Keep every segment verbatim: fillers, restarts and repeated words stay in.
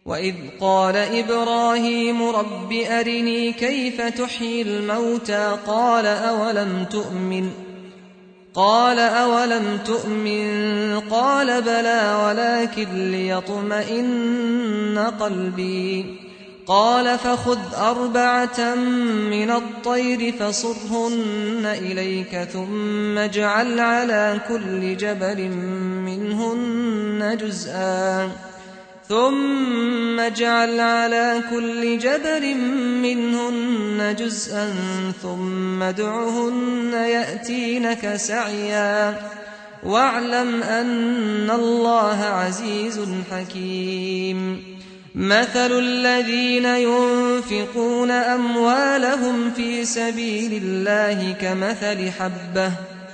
وإذ قال إبراهيم رب أرني كيف تحيي الموتى قال أولم تؤمن قال أولم تؤمن قال بلى ولكن ليطمئن قلبي قال فخذ أربعة من الطير فصرهن إليك ثم اجعل على كل جبل منهن جزءا ثم اجعل على كل جبل منهن جزءا ثم ادعهن يأتينك سعيا واعلم أن الله عزيز حكيم مثل الذين ينفقون أموالهم في سبيل الله كمثل حبة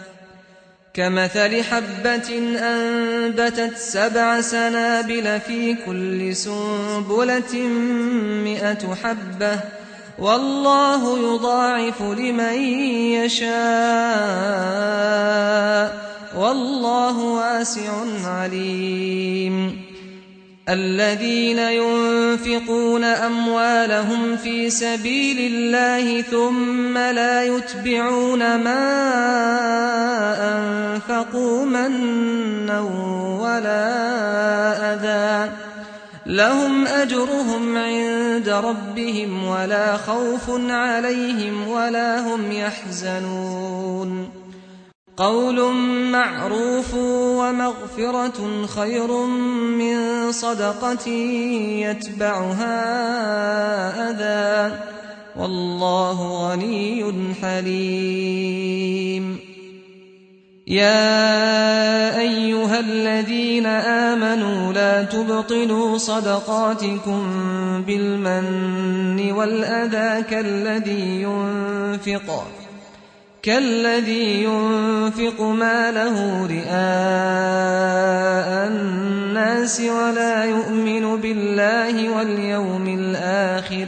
كمثل حبة أنبتت سبع سنابل في كل سنبلة مئة حبة والله يضاعف لمن يشاء والله واسع عليم الذين ينفقون أموالهم في سبيل الله ثم لا يتبعون ما أنفقوا منا ولا أذى لهم أجرهم عند ربهم ولا خوف عليهم ولا هم يحزنون قول معروف ومغفرة خير من صدقة يتبعها أذى والله غني حليم يا أيها الذين آمنوا لا تبطلوا صدقاتكم بالمن والأذى كالذي ينفق كالذي ينفق ماله رئاء الناس ولا يؤمن بالله واليوم الآخر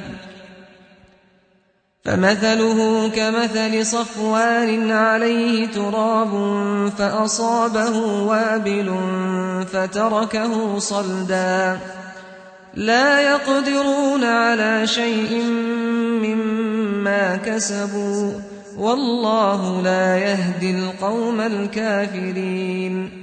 فمثله كمثل صفوان عليه تراب فأصابه وابل فتركه صلدا لا يقدرون على شيء مما كسبوا والله لا يهدي القوم الكافرين